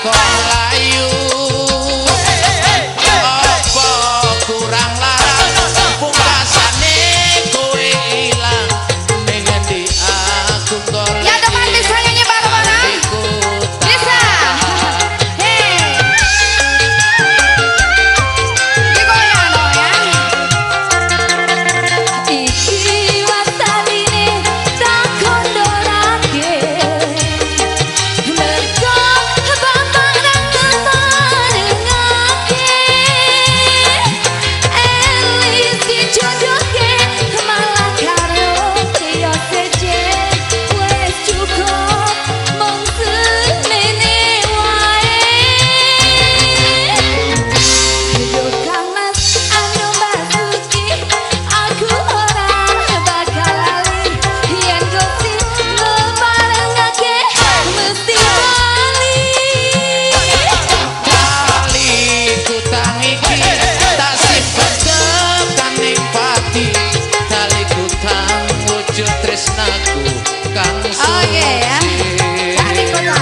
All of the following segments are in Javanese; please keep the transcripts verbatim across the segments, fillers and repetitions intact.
kok layu apa kurang larang pungkasane kowe ilang ning endi aku golek ya teman bisa nyanyi bareng-bareng bisa hei digoyang dong ya iki wasaline tak kondorake mergo bambang dan keparengake elis dijodohke malah karo priya sejen wes cukup mung semene wae hidup kamas anu basuki aku ora bakal lali yen gusti ngeparengake mesti bali Taliku tang iki tak simpen tekaning pati taliku tang wujud tresnaku kang oke ya cantik kota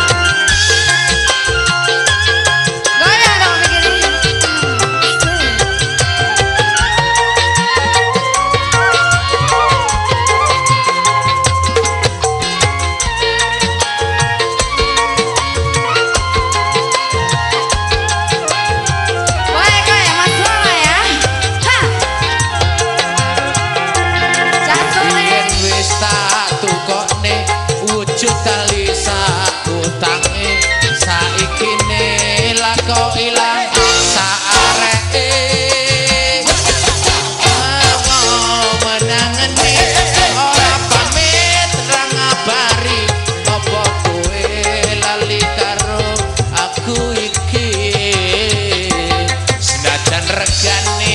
goyang dong begini boleh goyang mas Lala ya ha jantungnya yen wis tak tukokne wujud tali sakutange saiki ne lako ilang saareke menangene ora pamit ra ngabari apa kowe lali karo aku iki senajan regane